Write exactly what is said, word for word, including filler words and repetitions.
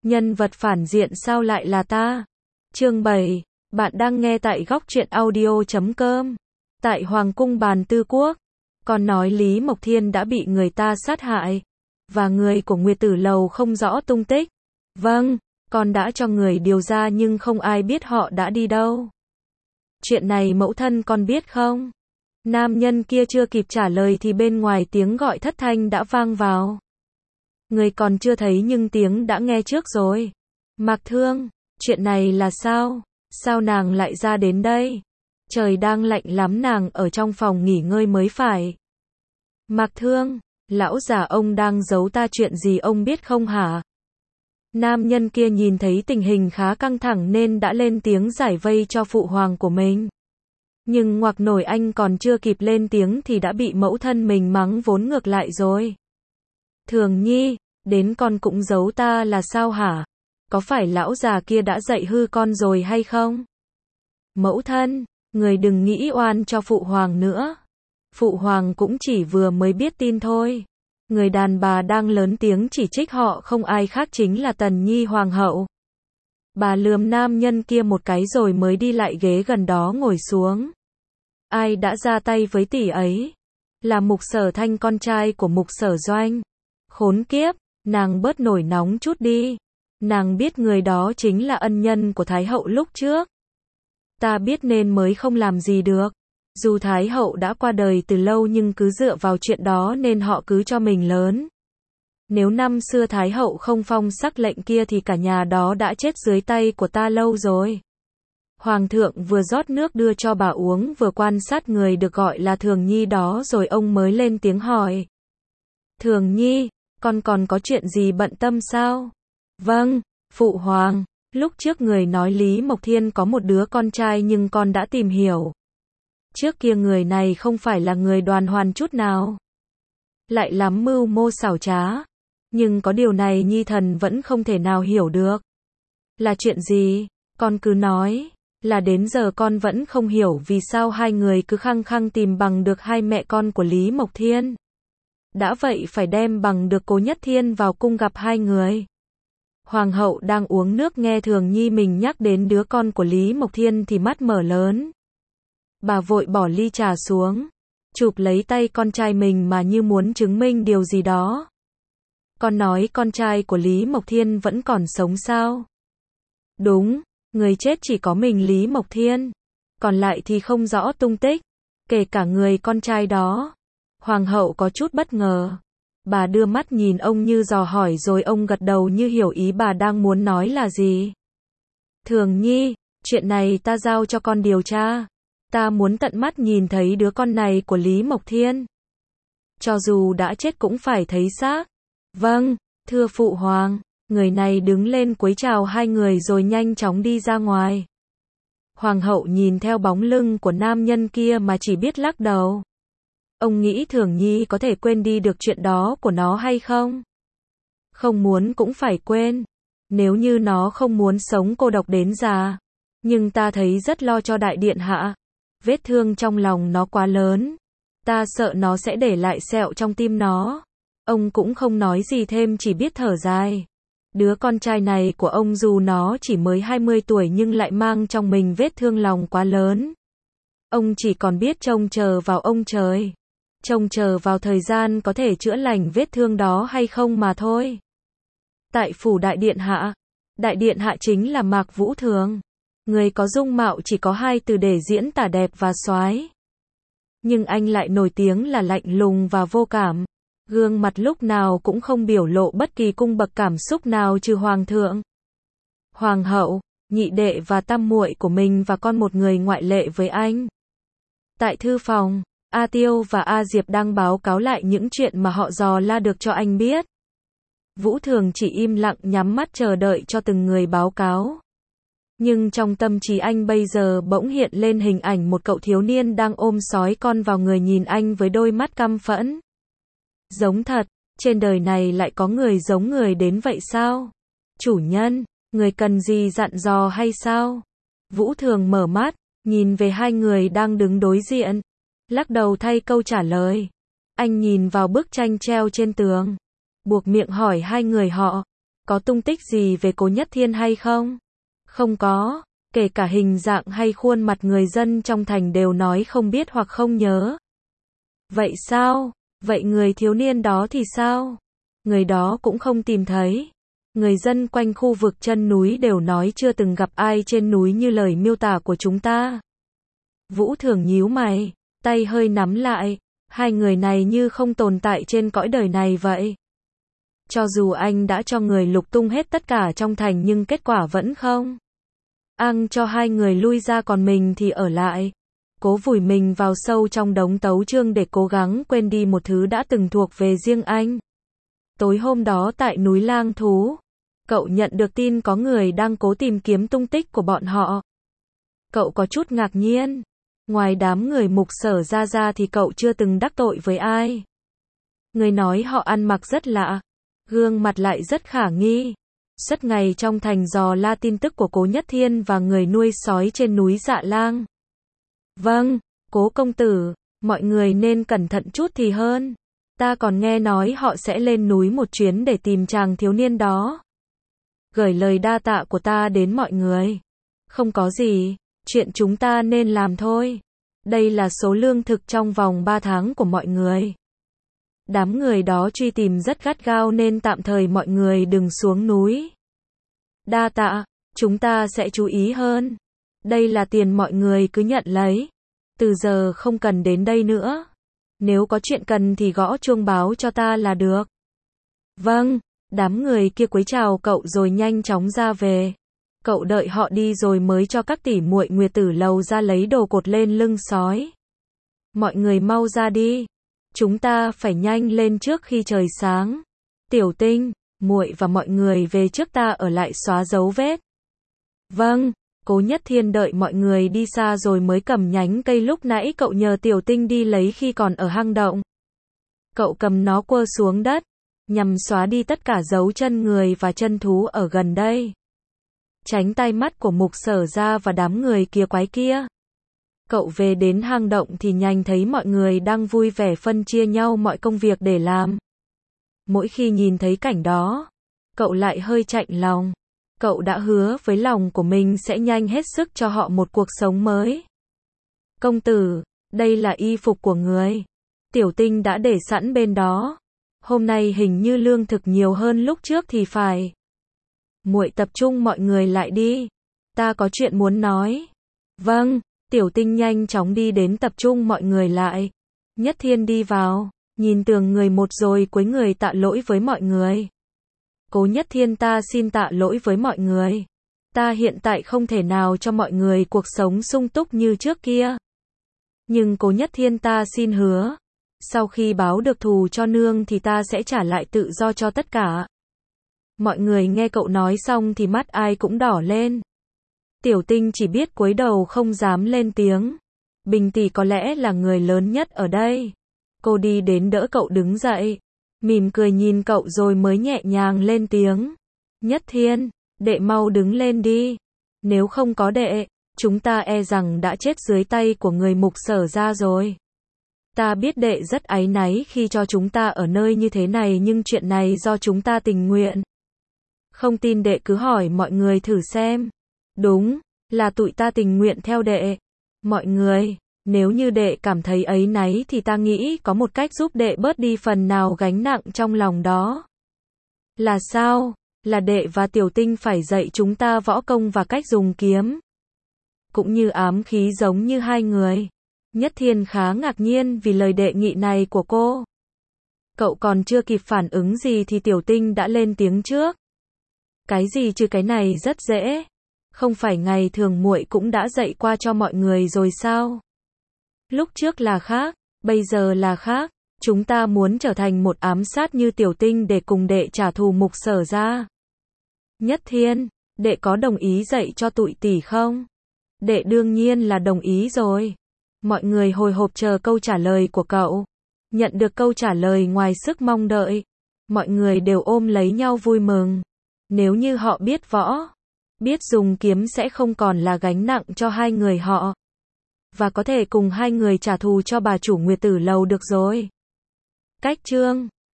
Nhân vật phản diện sao lại là ta? Chương bảy. Bạn đang nghe tại góc truyện audio chấm com. Tại Hoàng cung Bàn Tư Quốc, con nói Lý Mộc Thiên đã bị người ta sát hại, và người của Nguyệt Tử Lầu không rõ tung tích. Vâng, con đã cho người điều ra nhưng không ai biết họ đã đi đâu. Chuyện này mẫu thân con biết không? Nam nhân kia chưa kịp trả lời thì bên ngoài tiếng gọi thất thanh đã vang vào. Người còn chưa thấy nhưng tiếng đã nghe trước rồi. Mạc Thương, chuyện này là sao? Sao nàng lại ra đến đây? Trời đang lạnh lắm, nàng ở trong phòng nghỉ ngơi mới phải. Mạc Thương, lão già ông đang giấu ta chuyện gì ông biết không hả? Nam nhân kia nhìn thấy tình hình khá căng thẳng nên đã lên tiếng giải vây cho phụ hoàng của mình. Nhưng ngoặc nổi anh còn chưa kịp lên tiếng thì đã bị mẫu thân mình mắng vốn ngược lại rồi. Thường Nhi, đến con cũng giấu ta là sao hả? Có phải lão già kia đã dạy hư con rồi hay không? Mẫu thân, người đừng nghĩ oan cho phụ hoàng nữa. Phụ hoàng cũng chỉ vừa mới biết tin thôi. Người đàn bà đang lớn tiếng chỉ trích họ không ai khác chính là Tần Nhi hoàng hậu. Bà lườm nam nhân kia một cái rồi mới đi lại ghế gần đó ngồi xuống. Ai đã ra tay với tỷ ấy? Là Mục Sở Thanh, con trai của Mục Sở Doanh. Khốn kiếp, nàng bớt nổi nóng chút đi. Nàng biết người đó chính là ân nhân của Thái hậu lúc trước. Ta biết nên mới không làm gì được. Dù Thái hậu đã qua đời từ lâu nhưng cứ dựa vào chuyện đó nên họ cứ cho mình lớn. Nếu năm xưa Thái hậu không phong sắc lệnh kia thì cả nhà đó đã chết dưới tay của ta lâu rồi. Hoàng thượng vừa rót nước đưa cho bà uống vừa quan sát người được gọi là Thường Nhi đó rồi ông mới lên tiếng hỏi. Thường Nhi, con còn có chuyện gì bận tâm sao? Vâng, phụ hoàng, lúc trước người nói Lý Mộc Thiên có một đứa con trai nhưng con đã tìm hiểu. Trước kia người này không phải là người đoàn hoàn chút nào. Lại lắm mưu mô xảo trá. Nhưng có điều này Nhi thần vẫn không thể nào hiểu được. Là chuyện gì? Con cứ nói. Là đến giờ con vẫn không hiểu vì sao hai người cứ khăng khăng tìm bằng được hai mẹ con của Lý Mộc Thiên. Đã vậy phải đem bằng được Cố Nhất Thiên vào cung gặp hai người. Hoàng hậu đang uống nước nghe Thường Nhi mình nhắc đến đứa con của Lý Mộc Thiên thì mắt mở lớn. Bà vội bỏ ly trà xuống, chụp lấy tay con trai mình mà như muốn chứng minh điều gì đó. Con nói con trai của Lý Mộc Thiên vẫn còn sống sao? Đúng, người chết chỉ có mình Lý Mộc Thiên. Còn lại thì không rõ tung tích, kể cả người con trai đó. Hoàng hậu có chút bất ngờ. Bà đưa mắt nhìn ông như dò hỏi rồi ông gật đầu như hiểu ý bà đang muốn nói là gì. Thường Nhi, chuyện này ta giao cho con điều tra. Ta muốn tận mắt nhìn thấy đứa con này của Lý Mộc Thiên. Cho dù đã chết cũng phải thấy xác. Vâng, thưa phụ hoàng. Người này đứng lên cúi chào hai người rồi nhanh chóng đi ra ngoài. Hoàng hậu nhìn theo bóng lưng của nam nhân kia mà chỉ biết lắc đầu. Ông nghĩ Thường Nhi có thể quên đi được chuyện đó của nó hay không? Không muốn cũng phải quên. Nếu như nó không muốn sống cô độc đến già. Nhưng ta thấy rất lo cho đại điện hạ. Vết thương trong lòng nó quá lớn. Ta sợ nó sẽ để lại sẹo trong tim nó. Ông cũng không nói gì thêm chỉ biết thở dài. Đứa con trai này của ông dù nó chỉ mới hai mươi tuổi nhưng lại mang trong mình vết thương lòng quá lớn. Ông chỉ còn biết trông chờ vào ông trời. Trông chờ vào thời gian có thể chữa lành vết thương đó hay không mà thôi. Tại phủ đại điện hạ. Đại điện hạ chính là Mạc Vũ Thường. Người có dung mạo chỉ có hai từ để diễn tả đẹp và soái. Nhưng anh lại nổi tiếng là lạnh lùng và vô cảm. Gương mặt lúc nào cũng không biểu lộ bất kỳ cung bậc cảm xúc nào trừ hoàng thượng, hoàng hậu, nhị đệ và tam muội của mình và con một người ngoại lệ với anh. Tại thư phòng, A Tiêu và A Diệp đang báo cáo lại những chuyện mà họ dò la được cho anh biết. Vũ Thường chỉ im lặng nhắm mắt chờ đợi cho từng người báo cáo. Nhưng trong tâm trí anh bây giờ bỗng hiện lên hình ảnh một cậu thiếu niên đang ôm sói con vào người nhìn anh với đôi mắt căm phẫn. Giống thật, trên đời này lại có người giống người đến vậy sao? Chủ nhân, người cần gì dặn dò hay sao? Vũ Thường mở mắt, nhìn về hai người đang đứng đối diện. Lắc đầu thay câu trả lời. Anh nhìn vào bức tranh treo trên tường. Buộc miệng hỏi hai người họ. Có tung tích gì về Cố Nhất Thiên hay không? Không có, kể cả hình dạng hay khuôn mặt người dân trong thành đều nói không biết hoặc không nhớ. Vậy sao? Vậy người thiếu niên đó thì sao? Người đó cũng không tìm thấy. Người dân quanh khu vực chân núi đều nói chưa từng gặp ai trên núi như lời miêu tả của chúng ta. Vũ Thường nhíu mày, tay hơi nắm lại. Hai người này như không tồn tại trên cõi đời này vậy. Cho dù anh đã cho người lục tung hết tất cả trong thành nhưng kết quả vẫn không. Ăn cho hai người lui ra còn mình thì ở lại. Cố vùi mình vào sâu trong đống tấu chương để cố gắng quên đi một thứ đã từng thuộc về riêng anh. Tối hôm đó tại núi Lang Thú, cậu nhận được tin có người đang cố tìm kiếm tung tích của bọn họ. Cậu có chút ngạc nhiên. Ngoài đám người Mục Sở ra ra thì cậu chưa từng đắc tội với ai. Người nói họ ăn mặc rất lạ, gương mặt lại rất khả nghi. Suốt ngày trong thành dò la tin tức của Cố Nhất Thiên và người nuôi sói trên núi Dạ Lang. Vâng, Cố công tử, mọi người nên cẩn thận chút thì hơn. Ta còn nghe nói họ sẽ lên núi một chuyến để tìm chàng thiếu niên đó. Gửi lời đa tạ của ta đến mọi người. Không có gì, chuyện chúng ta nên làm thôi. Đây là số lương thực trong vòng ba tháng của mọi người. Đám người đó truy tìm rất gắt gao nên tạm thời mọi người đừng xuống núi. Đa tạ, chúng ta sẽ chú ý hơn. Đây là tiền mọi người cứ nhận lấy. Từ giờ không cần đến đây nữa. Nếu có chuyện cần thì gõ chuông báo cho ta là được. Vâng, đám người kia cúi chào cậu rồi nhanh chóng ra về. Cậu đợi họ đi rồi mới cho các tỷ muội Nguyệt Tử Lầu ra lấy đồ cột lên lưng sói. Mọi người mau ra đi. Chúng ta phải nhanh lên trước khi trời sáng. Tiểu Tinh, muội và mọi người về trước, ta ở lại xóa dấu vết. Vâng, Cố Nhất Thiên đợi mọi người đi xa rồi mới cầm nhánh cây lúc nãy cậu nhờ Tiểu Tinh đi lấy khi còn ở hang động. Cậu cầm nó quơ xuống đất, nhằm xóa đi tất cả dấu chân người và chân thú ở gần đây. Tránh tai mắt của Mục Sở ra và đám người kia quái kia. Cậu về đến hang động thì nhanh thấy mọi người đang vui vẻ phân chia nhau mọi công việc để làm. Mỗi khi nhìn thấy cảnh đó, cậu lại hơi chạnh lòng. Cậu đã hứa với lòng của mình sẽ nhanh hết sức cho họ một cuộc sống mới. Công tử, đây là y phục của người. Tiểu Tinh đã để sẵn bên đó. Hôm nay hình như lương thực nhiều hơn lúc trước thì phải. Muội tập trung mọi người lại đi. Ta có chuyện muốn nói. Vâng, Tiểu Tinh nhanh chóng đi đến tập trung mọi người lại. Nhất Thiên đi vào, nhìn tường người một rồi cúi người tạ lỗi với mọi người. Cố Nhất Thiên, ta xin tạ lỗi với mọi người. Ta hiện tại không thể nào cho mọi người cuộc sống sung túc như trước kia. Nhưng Cố Nhất Thiên, ta xin hứa. Sau khi báo được thù cho nương thì ta sẽ trả lại tự do cho tất cả. Mọi người nghe cậu nói xong thì mắt ai cũng đỏ lên. Tiểu Tinh chỉ biết cúi đầu không dám lên tiếng. Bình tỷ có lẽ là người lớn nhất ở đây. Cô đi đến đỡ cậu đứng dậy. Mỉm cười nhìn cậu rồi mới nhẹ nhàng lên tiếng. Nhất Thiên, đệ mau đứng lên đi. Nếu không có đệ, chúng ta e rằng đã chết dưới tay của người Mục Sở ra rồi. Ta biết đệ rất áy náy khi cho chúng ta ở nơi như thế này nhưng chuyện này do chúng ta tình nguyện. Không tin đệ cứ hỏi mọi người thử xem. Đúng, là tụi ta tình nguyện theo đệ. Mọi người, nếu như đệ cảm thấy áy náy thì ta nghĩ có một cách giúp đệ bớt đi phần nào gánh nặng trong lòng đó. Là sao? Là đệ và Tiểu Tinh phải dạy chúng ta võ công và cách dùng kiếm. Cũng như ám khí giống như hai người. Nhất Thiên khá ngạc nhiên vì lời đề nghị này của cô. Cậu còn chưa kịp phản ứng gì thì Tiểu Tinh đã lên tiếng trước. Cái gì chứ, cái này rất dễ. Không phải ngày thường muội cũng đã dạy qua cho mọi người rồi sao? Lúc trước là khác, bây giờ là khác. Chúng ta muốn trở thành một ám sát như Tiểu Tinh để cùng đệ trả thù Mục Sở ra. Nhất Thiên, đệ có đồng ý dạy cho tụi tỷ không? Đệ đương nhiên là đồng ý rồi. Mọi người hồi hộp chờ câu trả lời của cậu. Nhận được câu trả lời ngoài sức mong đợi. Mọi người đều ôm lấy nhau vui mừng. Nếu như họ biết võ, biết dùng kiếm sẽ không còn là gánh nặng cho hai người họ. Và có thể cùng hai người trả thù cho bà chủ Nguyệt Tử Lầu được rồi. Cách chương